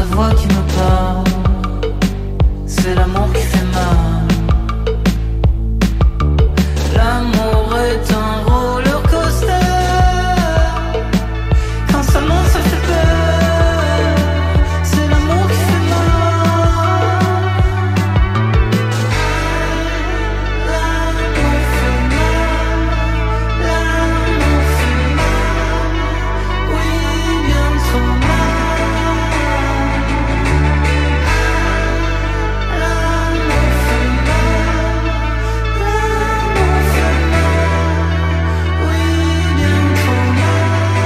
voix qui me parle, c'est l'amour qui fait mal. L'amour est un roller coaster. Quand ça monte, ça fait peur. C'est l'amour qui fait mal. L'amour fait mal. L'amour fait mal. Oui, bien trop mal. L'amour fait mal. L'amour fait mal. Oui, bien trop mal.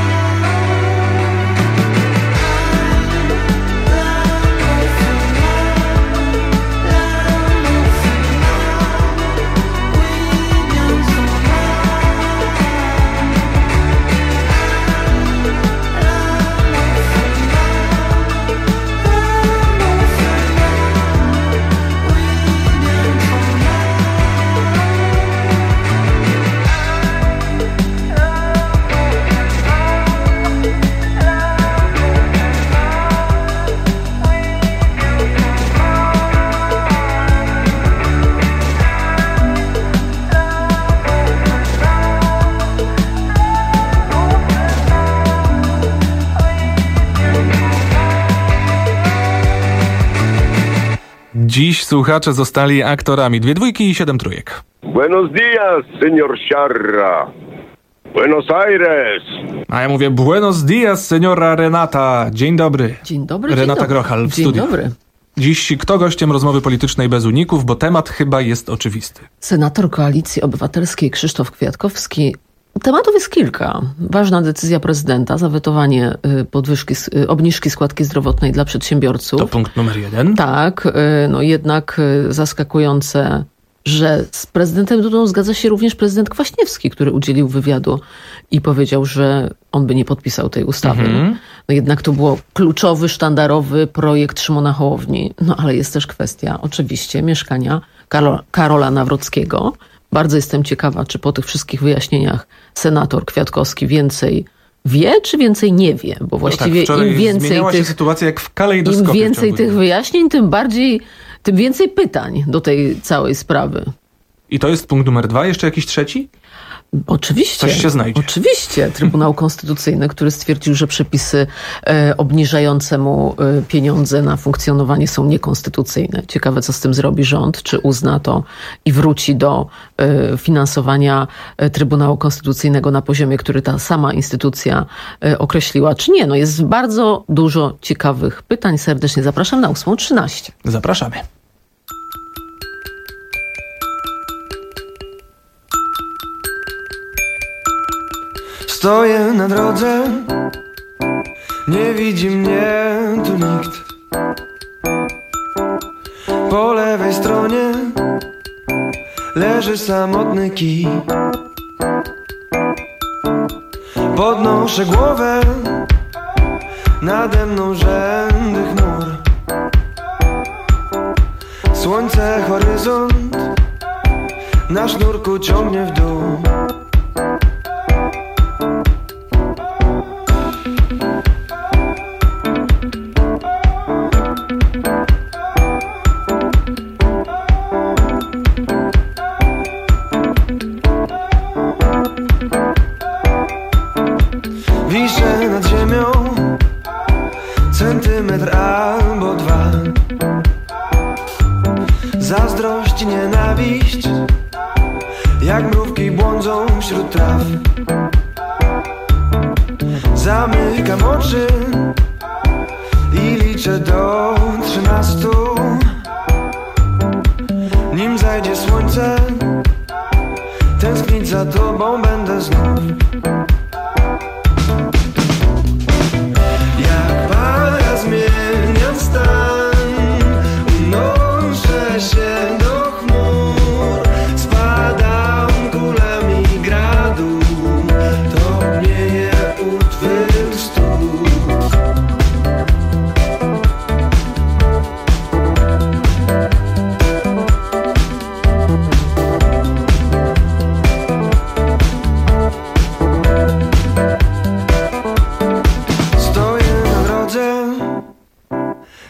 Dziś słuchacze zostali aktorami. Dwie dwójki i siedem trójek. Buenos dias, señor Sciarra. Buenos Aires. A ja mówię buenos dias, seniora Renata. Dzień dobry. Dzień dobry, Renata dzień Grochal w Dzień studiu. dobry. Dziś kto gościem rozmowy politycznej bez uników, bo temat chyba jest oczywisty. Senator Koalicji Obywatelskiej Krzysztof Kwiatkowski. Tematów jest kilka. Ważna decyzja prezydenta, zawetowanie y, podwyżki, y, obniżki składki zdrowotnej dla przedsiębiorców. To punkt numer jeden. Tak, y, no jednak y, zaskakujące, że z prezydentem Dudą zgadza się również prezydent Kwaśniewski, który udzielił wywiadu i powiedział, że on by nie podpisał tej ustawy. Mhm. No jednak to było kluczowy, sztandarowy projekt Szymona Hołowni. No ale jest też kwestia oczywiście mieszkania Karol, Karola Nawrockiego. Bardzo jestem ciekawa, czy po tych wszystkich wyjaśnieniach senator Kwiatkowski więcej wie, czy więcej nie wie, bo właściwie no tak, im więcej się tych, sytuacja jak w kalejdoskopie. im więcej tych wyjaśnień, tym bardziej, tym więcej pytań do tej całej sprawy. I to jest punkt numer dwa. Jeszcze jakiś trzeci? Oczywiście. Coś się znajdzie. Oczywiście. Trybunał Konstytucyjny, który stwierdził, że przepisy e, obniżające mu e, pieniądze na funkcjonowanie są niekonstytucyjne. Ciekawe, co z tym zrobi rząd, czy uzna to i wróci do e, finansowania e, Trybunału Konstytucyjnego na poziomie, który ta sama instytucja e, określiła, czy nie. No jest bardzo dużo ciekawych pytań. Serdecznie zapraszam na ósmą trzynaście. Zapraszamy. Stoję na drodze, nie widzi mnie tu nikt. Po lewej stronie leży samotny kij. Podnoszę głowę, nade mną rzędy chmur. Słońce, horyzont, na sznurku ciągnie w dół. Wiszę nad ziemią centymetr albo dwa. Zazdrość i nienawiść jak mrówki błądzą wśród traw. Zamykam oczy i liczę do trzynastu. Nim zajdzie słońce, tęsknić za tobą będę znów. Jak para zmienia stan, unoszę się do chmur. Spadam kulami gradu, topnieje u twych stóp.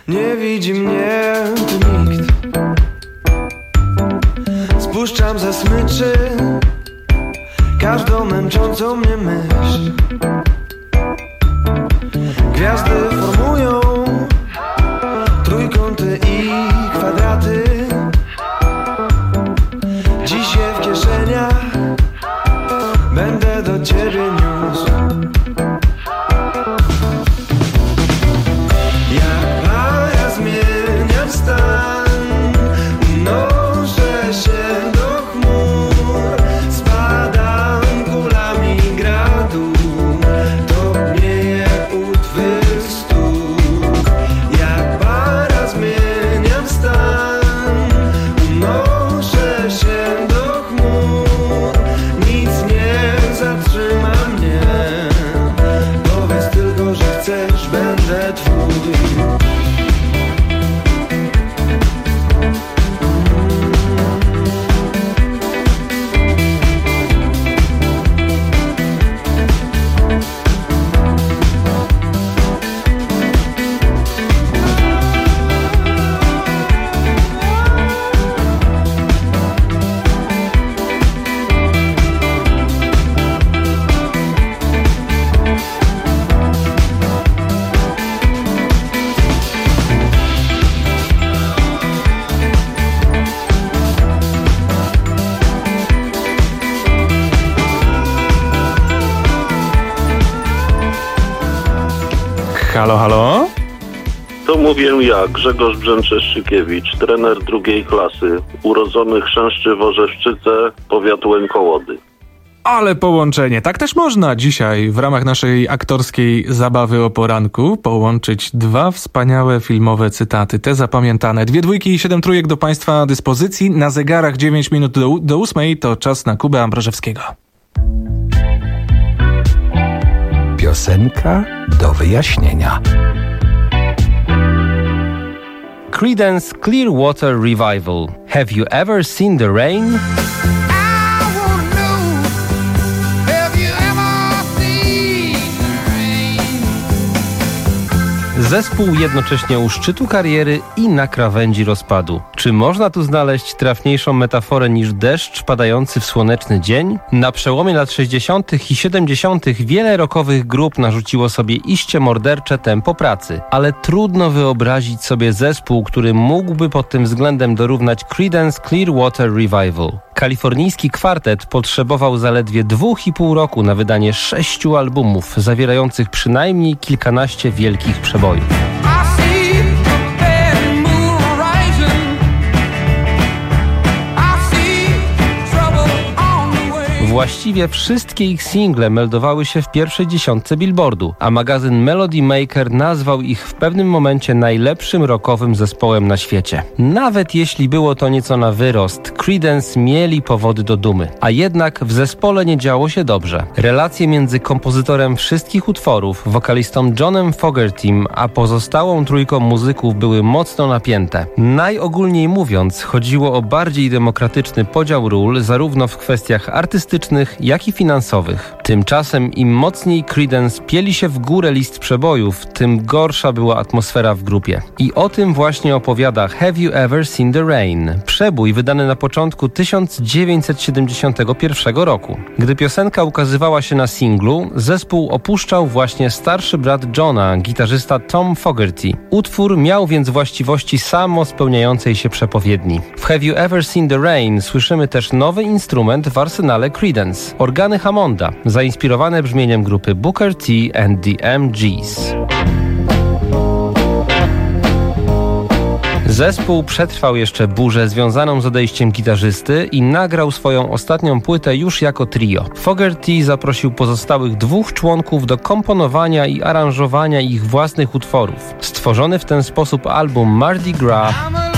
Nie widzi mnie tu nikt. Spuszczam ze smyczy każdą męczącą mnie myśl. Gwiazdy formują trójkąty i kwadraty. Dziś je w kieszeniach będę do ciebie niósł. Jak maja zmieniam stan, unoszę się do chmur, spadam kulami gradu, topnieje u twych stóp. Jak para zmieniam stan, unoszę się do chmur, nic nie zatrzyma mnie. Powiedz tylko, że chcesz, będę twój. Halo, halo? To mówię ja, Grzegorz Brzęczeszczykiewicz, trener drugiej klasy, urodzony Chrzęszczy w Orzeszczyce, powiat Łękołody. Ale połączenie, tak też można dzisiaj w ramach naszej aktorskiej zabawy o poranku połączyć dwa wspaniałe filmowe cytaty, te zapamiętane. Dwie dwójki i siedem trójek do Państwa dyspozycji. Na zegarach dziewięć minut do, do ósmej to czas na Kubę Ambrożewskiego. Piosenka do wyjaśnienia. Creedence Clearwater Revival. Have you ever seen the rain? Zespół jednocześnie u szczytu kariery i na krawędzi rozpadu. Czy można tu znaleźć trafniejszą metaforę niż deszcz padający w słoneczny dzień? Na przełomie lat sześćdziesiątych i siedemdziesiątych wiele rockowych grup narzuciło sobie iście mordercze tempo pracy, ale trudno wyobrazić sobie zespół, który mógłby pod tym względem dorównać Creedence Clearwater Revival. Kalifornijski kwartet potrzebował zaledwie dwóch i pół roku na wydanie sześciu albumów, zawierających przynajmniej kilkanaście wielkich przebojów. Właściwie wszystkie ich single meldowały się w pierwszej dziesiątce Billboardu, a magazyn Melody Maker nazwał ich w pewnym momencie najlepszym rockowym zespołem na świecie. Nawet jeśli było to nieco na wyrost, Creedence mieli powody do dumy. A jednak w zespole nie działo się dobrze. Relacje między kompozytorem wszystkich utworów, wokalistą Johnem Fogertym, a pozostałą trójką muzyków były mocno napięte. Najogólniej mówiąc, chodziło o bardziej demokratyczny podział ról, zarówno w kwestiach artystycznych, jak i finansowych. Tymczasem im mocniej Creedence pieli się w górę list przebojów, tym gorsza była atmosfera w grupie. I o tym właśnie opowiada Have You Ever Seen the Rain? Przebój wydany na początku tysiąc dziewięćset siedemdziesiątego pierwszego roku. Gdy piosenka ukazywała się na singlu, zespół opuszczał właśnie starszy brat Johna, gitarzysta Tom Fogerty. Utwór miał więc właściwości samo spełniającej się przepowiedni. W Have You Ever Seen the Rain słyszymy też nowy instrument w arsenale Creedence. Organy Hammonda, zainspirowane brzmieniem grupy Booker T and the M Gs. Zespół przetrwał jeszcze burzę związaną z odejściem gitarzysty i nagrał swoją ostatnią płytę już jako trio. Fogerty zaprosił pozostałych dwóch członków do komponowania i aranżowania ich własnych utworów. Stworzony w ten sposób album Mardi Gras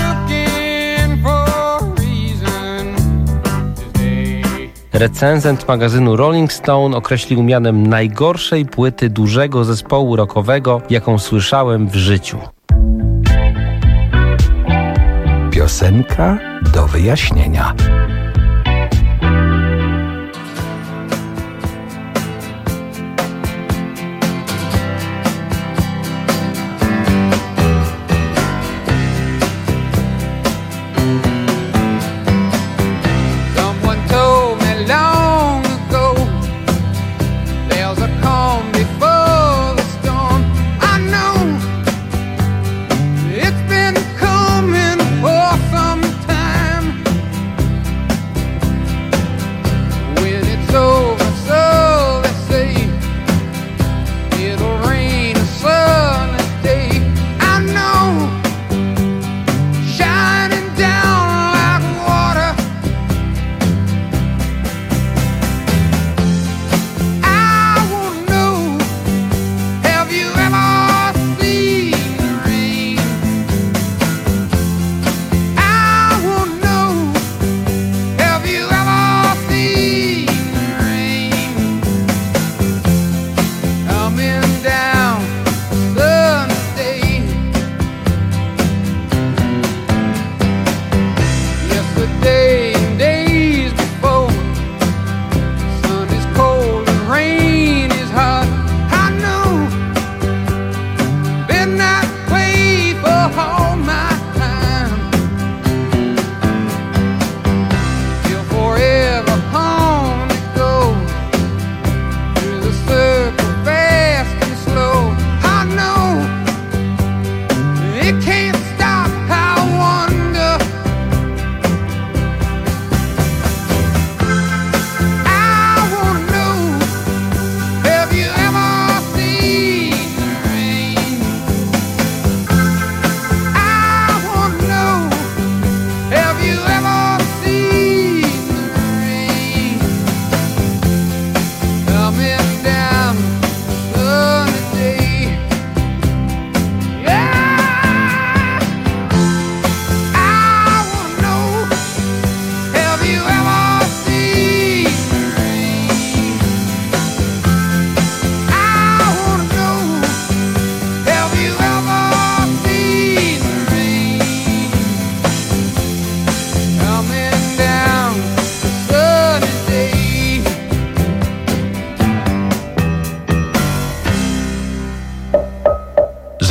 recenzent magazynu Rolling Stone określił mianem najgorszej płyty dużego zespołu rockowego, jaką słyszałem w życiu. Piosenka do wyjaśnienia.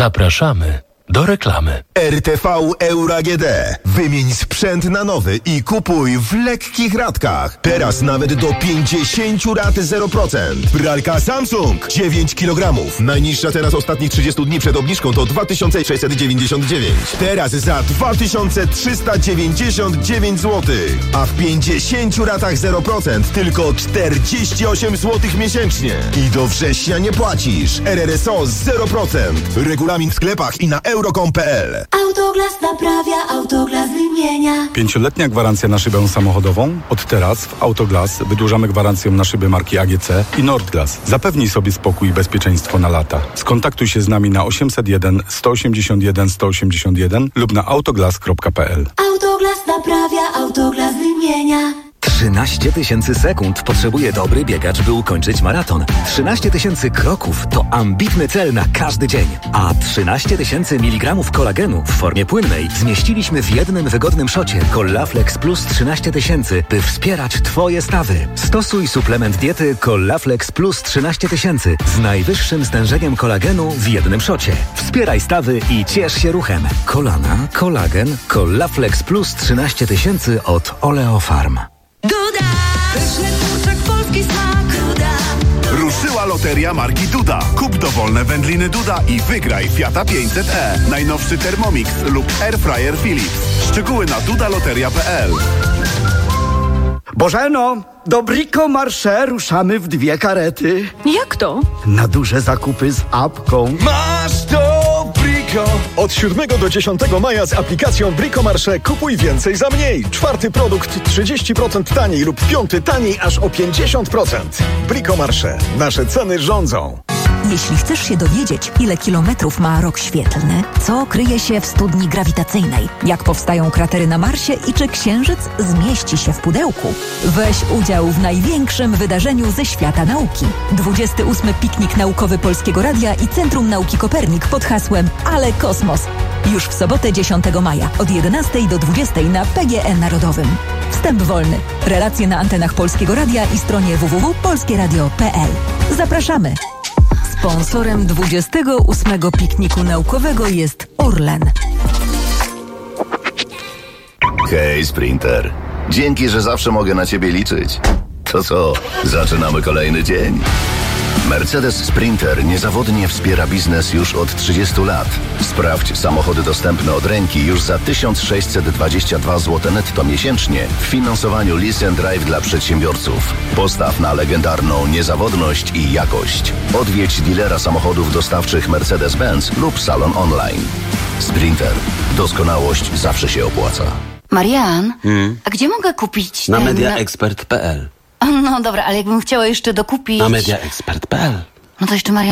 Zapraszamy do reklamy. R T V Euro A G D. Wymień sprzęt na nowy i kupuj w lekkich ratkach. Teraz nawet do pięćdziesiąt rat zero procent. Pralka Samsung dziewięć kilogramów. Najniższa teraz ostatnich trzydziestu dni przed obniżką to dwa tysiące sześćset dziewięćdziesiąt dziewięć. Teraz za dwa tysiące trzysta dziewięćdziesiąt dziewięć złotych. A w pięćdziesięciu ratach zero procent tylko czterdzieści osiem złotych miesięcznie. I do września nie płacisz. R R S O zero procent. Regulamin w sklepach i na euro kropka com kropka p l. Autoglas naprawia, Autoglas wymienia. Pięcioletnia gwarancja na szybę samochodową? Od teraz w Autoglas wydłużamy gwarancję na szyby marki A G C i Nordglas. Zapewnij sobie spokój i bezpieczeństwo na lata. Skontaktuj się z nami na osiemset jeden sto osiemdziesiąt jeden sto osiemdziesiąt jeden lub na autoglas kropka p l. Autoglas naprawia, Autoglas wymienia. trzynaście tysięcy sekund potrzebuje dobry biegacz, by ukończyć maraton. trzynaście tysięcy kroków to ambitny cel na każdy dzień. A trzynaście tysięcy miligramów kolagenu w formie płynnej zmieściliśmy w jednym wygodnym szocie Collaflex Plus trzynaście tysięcy, by wspierać Twoje stawy. Stosuj suplement diety Collaflex Plus trzynaście tysięcy z najwyższym stężeniem kolagenu w jednym szocie. Wspieraj stawy i ciesz się ruchem. Kolana, kolagen, Collaflex Plus trzynaście tysięcy od Oleofarm. Duda! Pyszny kurczak, polski smak. Duda! Ruszyła loteria marki Duda. Kup dowolne wędliny Duda i wygraj Fiata pięćset e, najnowszy Thermomix lub Airfryer Philips. Szczegóły na dudaloteria kropka p l. Bożeno, do Brico Marché ruszamy w dwie karety. Jak to? Na duże zakupy z apką. Masz to Brico! Od siódmego do dziesiątego maja z aplikacją Brico Marché kupuj więcej za mniej. Czwarty produkt trzydzieści procent taniej lub piąty taniej aż o pięćdziesiąt procent. Brico Marché. Nasze ceny rządzą. Jeśli chcesz się dowiedzieć, ile kilometrów ma rok świetlny, co kryje się w studni grawitacyjnej, jak powstają kratery na Marsie i czy Księżyc zmieści się w pudełku, weź udział w największym wydarzeniu ze świata nauki. dwudziesty ósmy Piknik Naukowy Polskiego Radia i Centrum Nauki Kopernik pod hasłem Ale Kosmos. Już w sobotę dziesiątego maja od jedenastej do dwudziestej na P G E Narodowym. Wstęp wolny. Relacje na antenach Polskiego Radia i stronie w w w kropka polskie radio kropka p l. Zapraszamy! Sponsorem dwudziestego ósmego Pikniku Naukowego jest Orlen. Hej, Sprinter. Dzięki, że zawsze mogę na Ciebie liczyć. To co, zaczynamy kolejny dzień. Mercedes Sprinter niezawodnie wspiera biznes już od trzydziestu lat. Sprawdź samochody dostępne od ręki już za tysiąc sześćset dwadzieścia dwa złote netto miesięcznie w finansowaniu Lease and Drive dla przedsiębiorców. Postaw na legendarną niezawodność i jakość. Odwiedź dealera samochodów dostawczych Mercedes-Benz lub salon online. Sprinter. Doskonałość zawsze się opłaca. Marian, Hmm? a gdzie mogę kupić Na ten... mediaexpert kropka p l. No dobra, ale jakbym chciała jeszcze dokupić... Na mediaexpert kropka p l. No to jeszcze, Marian,